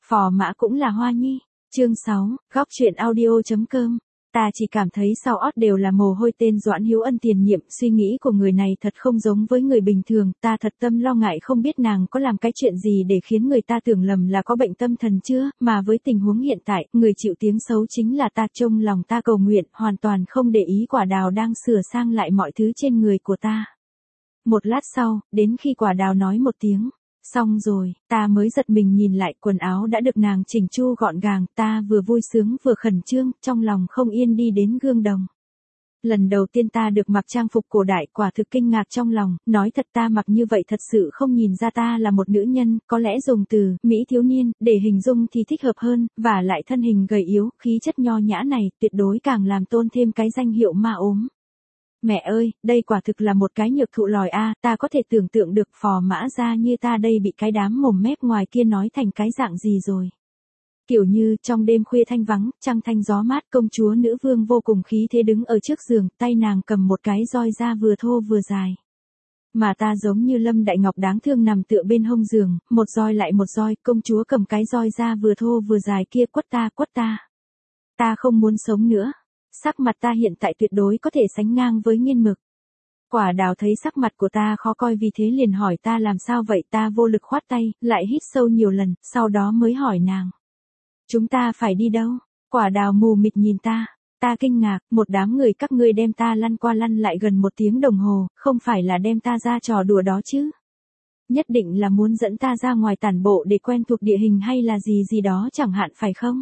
Phò mã cũng là hoa nhi. Chương 6, góc truyện audio.com. Ta chỉ cảm thấy sau ót đều là mồ hôi. Tên Doãn Hiếu Ân tiền nhiệm, suy nghĩ của người này thật không giống với người bình thường, ta thật tâm lo ngại không biết nàng có làm cái chuyện gì để khiến người ta tưởng lầm là có bệnh tâm thần chưa, mà với tình huống hiện tại, người chịu tiếng xấu chính là ta. Trong lòng ta cầu nguyện, hoàn toàn không để ý Quả Đào đang sửa sang lại mọi thứ trên người của ta. Một lát sau, đến khi Quả Đào nói một tiếng xong rồi, ta mới giật mình nhìn lại, quần áo đã được nàng chỉnh chu gọn gàng, ta vừa vui sướng vừa khẩn trương, trong lòng không yên đi đến gương đồng. Lần đầu tiên ta được mặc trang phục cổ đại, quả thực kinh ngạc trong lòng, nói thật ta mặc như vậy thật sự không nhìn ra ta là một nữ nhân, có lẽ dùng từ mỹ thiếu niên để hình dung thì thích hợp hơn, và lại thân hình gầy yếu, khí chất nho nhã này tuyệt đối càng làm tôn thêm cái danh hiệu ma ốm. Mẹ ơi, đây quả thực là một cái nhược thụ lòi a, ta có thể tưởng tượng được Phò Mã gia như ta đây bị cái đám mồm mép ngoài kia nói thành cái dạng gì rồi. Kiểu như trong đêm khuya thanh vắng, trăng thanh gió mát, công chúa nữ vương vô cùng khí thế đứng ở trước giường, tay nàng cầm một cái roi da vừa thô vừa dài. Mà ta giống như Lâm Đại Ngọc đáng thương nằm tựa bên hông giường, một roi lại một roi, công chúa cầm cái roi da vừa thô vừa dài kia quất ta quất ta. Ta không muốn sống nữa. Sắc mặt ta hiện tại tuyệt đối có thể sánh ngang với Nghiên Mực. Quả Đào thấy sắc mặt của ta khó coi vì thế liền hỏi ta làm sao vậy, ta vô lực khoát tay, lại hít sâu nhiều lần, sau đó mới hỏi nàng. Chúng ta phải đi đâu? Quả Đào mù mịt nhìn ta kinh ngạc, một đám người các ngươi đem ta lăn qua lăn lại gần 1 tiếng đồng hồ, không phải là đem ta ra trò đùa đó chứ? Nhất định là muốn dẫn ta ra ngoài tản bộ để quen thuộc địa hình hay là gì đó chẳng hạn phải không?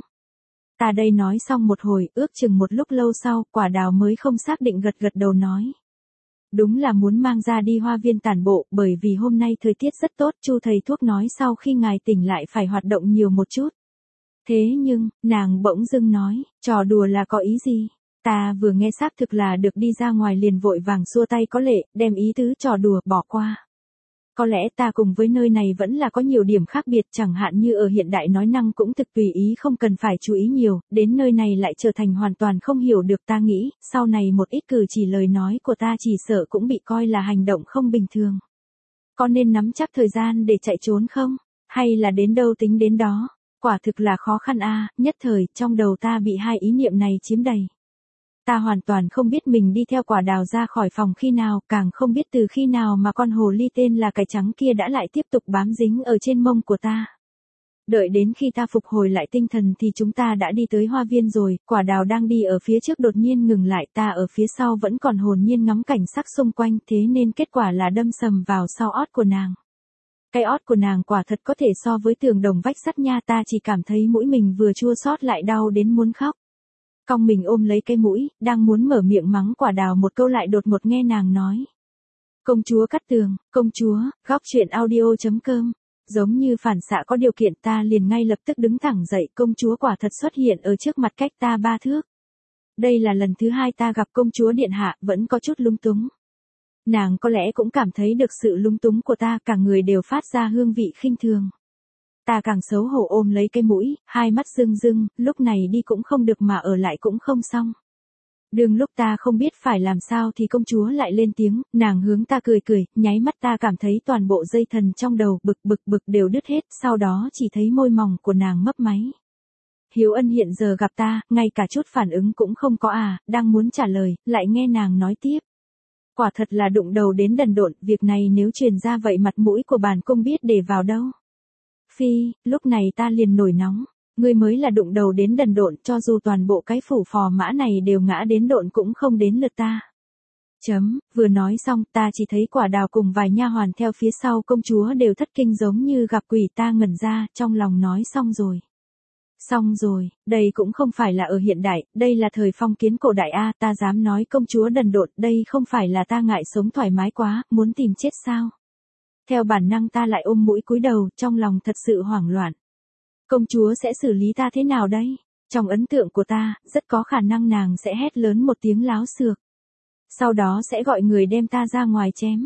Ta đây nói xong một hồi, ước chừng một lúc lâu sau, Quả Đào mới không xác định gật đầu nói. Đúng là muốn mang ra đi hoa viên tản bộ, bởi vì hôm nay thời tiết rất tốt, Chu thầy thuốc nói sau khi ngài tỉnh lại phải hoạt động nhiều một chút. Thế nhưng, nàng bỗng dưng nói, trò đùa là có ý gì? Ta vừa nghe xác thực là được đi ra ngoài liền vội vàng xua tay có lệ, đem ý tứ trò đùa bỏ qua. Có lẽ ta cùng với nơi này vẫn là có nhiều điểm khác biệt, chẳng hạn như ở hiện đại nói năng cũng thực tùy ý không cần phải chú ý nhiều, đến nơi này lại trở thành hoàn toàn không hiểu được. Ta nghĩ, sau này một ít cử chỉ lời nói của ta chỉ sợ cũng bị coi là hành động không bình thường. Có nên nắm chắc thời gian để chạy trốn không? Hay là đến đâu tính đến đó? Quả thực là khó khăn a, nhất thời, trong đầu ta bị hai ý niệm này chiếm đầy. Ta hoàn toàn không biết mình đi theo Quả Đào ra khỏi phòng khi nào, càng không biết từ khi nào mà con hồ ly tên là cái trắng kia đã lại tiếp tục bám dính ở trên mông của ta. Đợi đến khi ta phục hồi lại tinh thần thì chúng ta đã đi tới hoa viên rồi, Quả Đào đang đi ở phía trước đột nhiên ngừng lại, ta ở phía sau vẫn còn hồn nhiên ngắm cảnh sắc xung quanh, thế nên kết quả là đâm sầm vào sau ót của nàng. Cái ót của nàng quả thật có thể so với tường đồng vách sắt nha, ta chỉ cảm thấy mũi mình vừa chua xót lại đau đến muốn khóc. Cong mình ôm lấy cái mũi, đang muốn mở miệng mắng Quả Đào một câu lại đột ngột nghe nàng nói. Công chúa Cát Tường, công chúa, góc truyện audio.com. Giống như phản xạ có điều kiện ta liền ngay lập tức đứng thẳng dậy, công chúa quả thật xuất hiện ở trước mặt cách ta 3 thước. Đây là lần thứ 2 ta gặp công chúa điện hạ, vẫn có chút lung túng. Nàng có lẽ cũng cảm thấy được sự lung túng của ta, cả người đều phát ra hương vị khinh thường. Ta càng xấu hổ ôm lấy cái mũi, hai mắt rưng rưng, lúc này đi cũng không được mà ở lại cũng không xong. Đường lúc ta không biết phải làm sao thì công chúa lại lên tiếng, nàng hướng ta cười, nháy mắt ta cảm thấy toàn bộ dây thần trong đầu bực đều đứt hết, sau đó chỉ thấy môi mỏng của nàng mấp máy. Hiếu Ân hiện giờ gặp ta, ngay cả chút phản ứng cũng không có đang muốn trả lời, lại nghe nàng nói tiếp. Quả thật là đụng đầu đến đần độn, việc này nếu truyền ra vậy mặt mũi của bản cung biết để vào đâu. Phi, lúc này ta liền nổi nóng, ngươi mới là đụng đầu đến đần độn, cho dù toàn bộ cái phủ Phò Mã này đều ngã đến độn cũng không đến lượt ta. Vừa nói xong, ta chỉ thấy Quả Đào cùng vài nha hoàn theo phía sau công chúa đều thất kinh giống như gặp quỷ, ta ngẩn ra, trong lòng nói xong rồi. Xong rồi, đây cũng không phải là ở hiện đại, đây là thời phong kiến cổ đại ta dám nói công chúa đần độn, đây không phải là ta ngại sống thoải mái quá, muốn tìm chết sao? Theo bản năng ta lại ôm mũi cúi đầu, trong lòng thật sự hoảng loạn. Công chúa sẽ xử lý ta thế nào đây? Trong ấn tượng của ta, rất có khả năng nàng sẽ hét lớn một tiếng láo xược. Sau đó sẽ gọi người đem ta ra ngoài chém.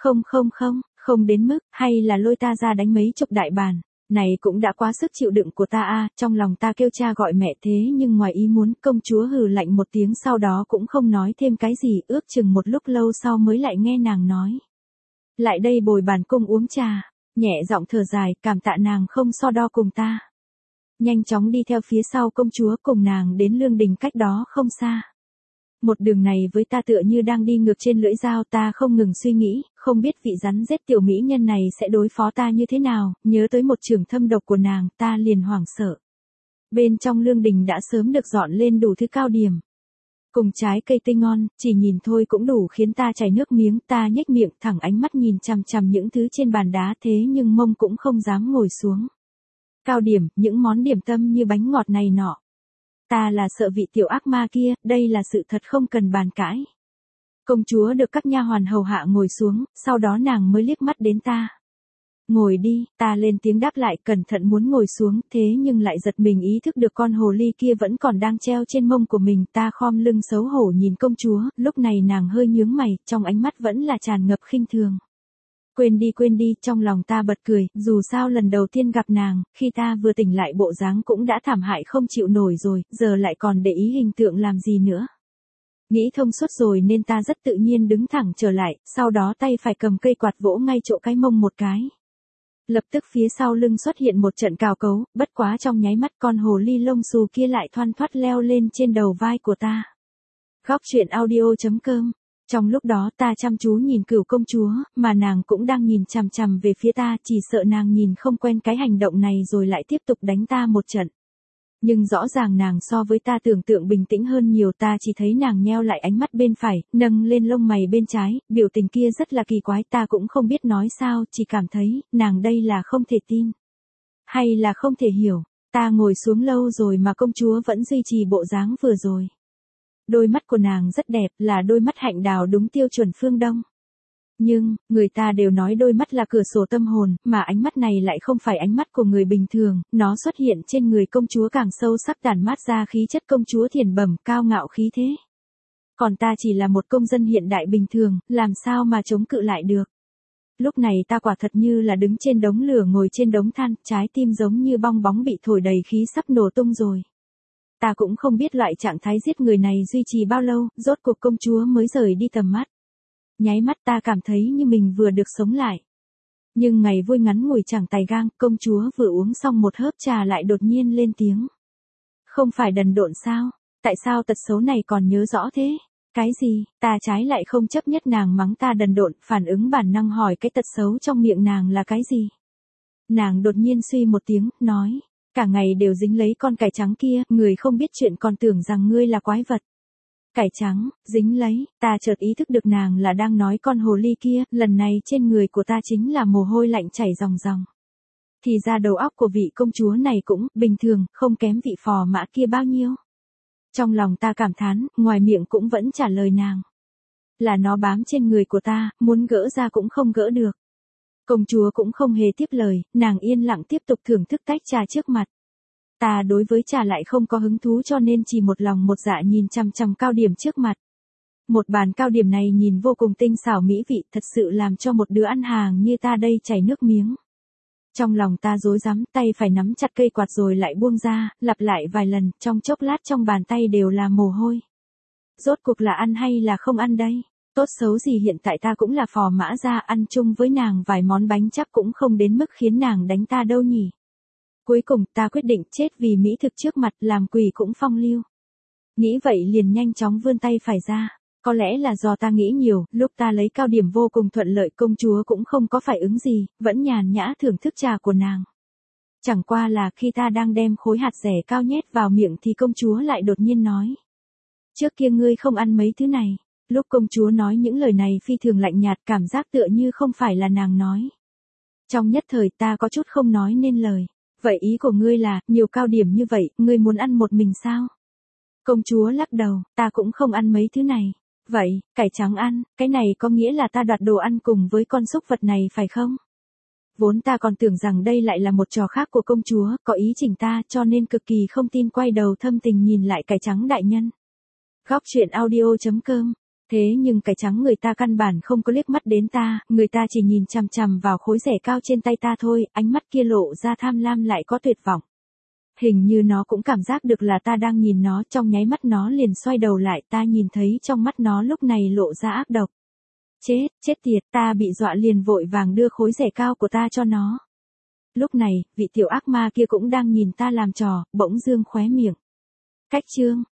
Không đến mức, hay là lôi ta ra đánh mấy chục đại bàn. Này cũng đã quá sức chịu đựng của ta trong lòng ta kêu cha gọi mẹ thế nhưng ngoài ý muốn, công chúa hừ lạnh một tiếng sau đó cũng không nói thêm cái gì, ước chừng một lúc lâu sau mới lại nghe nàng nói. Lại đây bồi bản cung uống trà, nhẹ giọng thở dài, cảm tạ nàng không so đo cùng ta. nhanh chóng đi theo phía sau công chúa cùng nàng đến lương đình cách đó không xa. Một đường này với ta tựa như đang đi ngược trên lưỡi dao, ta không ngừng suy nghĩ, không biết vị rắn rết tiểu mỹ nhân này sẽ đối phó ta như thế nào, nhớ tới một trường thâm độc của nàng, ta liền hoảng sợ. Bên trong lương đình đã sớm được dọn lên đủ thứ cao điểm. Cùng trái cây tươi ngon, chỉ nhìn thôi cũng đủ khiến ta chảy nước miếng, ta nhếch miệng thẳng ánh mắt nhìn chằm chằm những thứ trên bàn đá thế nhưng mông cũng không dám ngồi xuống. Cao điểm, những món điểm tâm như bánh ngọt này nọ. Ta là sợ vị tiểu ác ma kia, đây là sự thật không cần bàn cãi. Công chúa được các nha hoàn hầu hạ ngồi xuống, sau đó nàng mới liếc mắt đến ta. Ngồi đi, ta lên tiếng đáp lại cẩn thận muốn ngồi xuống, thế nhưng lại giật mình ý thức được con hồ ly kia vẫn còn đang treo trên mông của mình, ta khom lưng xấu hổ nhìn công chúa, lúc này nàng hơi nhướng mày, trong ánh mắt vẫn là tràn ngập khinh thường. Quên đi, trong lòng ta bật cười, dù sao lần đầu tiên gặp nàng, khi ta vừa tỉnh lại bộ dáng cũng đã thảm hại không chịu nổi rồi, giờ lại còn để ý hình tượng làm gì nữa. Nghĩ thông suốt rồi nên ta rất tự nhiên đứng thẳng trở lại, sau đó tay phải cầm cây quạt vỗ ngay chỗ cái mông một cái. Lập tức phía sau lưng xuất hiện một trận cào cấu, bất quá trong nháy mắt con hồ ly lông xù kia lại thoăn thoắt leo lên trên đầu vai của ta. Góc truyện audio.com. Trong lúc đó ta chăm chú nhìn Cửu công chúa, mà nàng cũng đang nhìn chằm chằm về phía ta, chỉ sợ nàng nhìn không quen cái hành động này rồi lại tiếp tục đánh ta một trận. Nhưng rõ ràng nàng so với ta tưởng tượng bình tĩnh hơn nhiều, ta chỉ thấy nàng nheo lại ánh mắt bên phải, nâng lên lông mày bên trái, biểu tình kia rất là kỳ quái, ta cũng không biết nói sao, chỉ cảm thấy, nàng đây là không thể tin. Hay là không thể hiểu, ta ngồi xuống lâu rồi mà công chúa vẫn duy trì bộ dáng vừa rồi. Đôi mắt của nàng rất đẹp, là đôi mắt hạnh đào đúng tiêu chuẩn phương Đông. Nhưng, người ta đều nói đôi mắt là cửa sổ tâm hồn, mà ánh mắt này lại không phải ánh mắt của người bình thường, nó xuất hiện trên người công chúa càng sâu sắc tản mát ra khí chất công chúa thiền bẩm, cao ngạo khí thế. Còn ta chỉ là một công dân hiện đại bình thường, làm sao mà chống cự lại được. Lúc này ta quả thật như là đứng trên đống lửa ngồi trên đống than, trái tim giống như bong bóng bị thổi đầy khí sắp nổ tung rồi. Ta cũng không biết loại trạng thái giết người này duy trì bao lâu, rốt cuộc công chúa mới rời đi tầm mắt. Nháy mắt ta cảm thấy như mình vừa được sống lại. Nhưng ngày vui ngắn ngủi chẳng tài gang, công chúa vừa uống xong một hớp trà lại đột nhiên lên tiếng. Không phải đần độn sao? Tại sao tật xấu này còn nhớ rõ thế? Cái gì? Ta trái lại không chấp nhất nàng mắng ta đần độn, phản ứng bản năng hỏi cái tật xấu trong miệng nàng là cái gì? Nàng đột nhiên suy một tiếng, nói. Cả ngày đều dính lấy con cải trắng kia, người không biết chuyện còn tưởng rằng ngươi là quái vật. Cải trắng, dính lấy, ta chợt ý thức được nàng là đang nói con hồ ly kia, lần này trên người của ta chính là mồ hôi lạnh chảy ròng ròng. Thì ra đầu óc của vị công chúa này cũng, bình thường, không kém vị phò mã kia bao nhiêu. Trong lòng ta cảm thán, ngoài miệng cũng vẫn trả lời nàng. Là nó bám trên người của ta, muốn gỡ ra cũng không gỡ được. Công chúa cũng không hề tiếp lời, nàng yên lặng tiếp tục thưởng thức tách trà trước mặt. Ta đối với trà lại không có hứng thú cho nên chỉ một lòng một dạ nhìn chằm chằm cao điểm trước mặt. Một bàn cao điểm này nhìn vô cùng tinh xảo mỹ vị, thật sự làm cho một đứa ăn hàng như ta đây chảy nước miếng. Trong lòng ta rối rắm, tay phải nắm chặt cây quạt rồi lại buông ra, lặp lại vài lần, trong chốc lát trong bàn tay đều là mồ hôi. Rốt cuộc là ăn hay là không ăn đây? Tốt xấu gì hiện tại ta cũng là phò mã gia, ăn chung với nàng vài món bánh chắc cũng không đến mức khiến nàng đánh ta đâu nhỉ. Cuối cùng ta quyết định chết vì mỹ thực trước mặt, làm quỷ cũng phong lưu. Nghĩ vậy liền nhanh chóng vươn tay phải ra. Có lẽ là do ta nghĩ nhiều, lúc ta lấy cao điểm vô cùng thuận lợi, công chúa cũng không có phản ứng gì, vẫn nhàn nhã thưởng thức trà của nàng. Chẳng qua là khi ta đang đem khối hạt dẻ cao nhét vào miệng thì công chúa lại đột nhiên nói. Trước kia ngươi không ăn mấy thứ này. Lúc công chúa nói những lời này phi thường lạnh nhạt, cảm giác tựa như không phải là nàng nói. Trong nhất thời ta có chút không nói nên lời. Vậy ý của ngươi là, nhiều cao điểm như vậy, ngươi muốn ăn một mình sao? Công chúa lắc đầu, ta cũng không ăn mấy thứ này. Vậy, cải trắng ăn, cái này có nghĩa là ta đoạt đồ ăn cùng với con súc vật này phải không? Vốn ta còn tưởng rằng đây lại là một trò khác của công chúa, có ý chỉnh ta, cho nên cực kỳ không tin, quay đầu thâm tình nhìn lại cải trắng đại nhân. Góc truyện audio.com. Thế nhưng cải trắng người ta căn bản không có liếc mắt đến ta, người ta chỉ nhìn chằm chằm vào khối rẻ cao trên tay ta thôi, ánh mắt kia lộ ra tham lam lại có tuyệt vọng. Hình như nó cũng cảm giác được là ta đang nhìn nó, trong nháy mắt nó liền xoay đầu lại, ta nhìn thấy trong mắt nó lúc này lộ ra ác độc. Chết tiệt, ta bị dọa liền vội vàng đưa khối rẻ cao của ta cho nó. Lúc này, vị tiểu ác ma kia cũng đang nhìn ta làm trò, bỗng dương khóe miệng. Cách chương.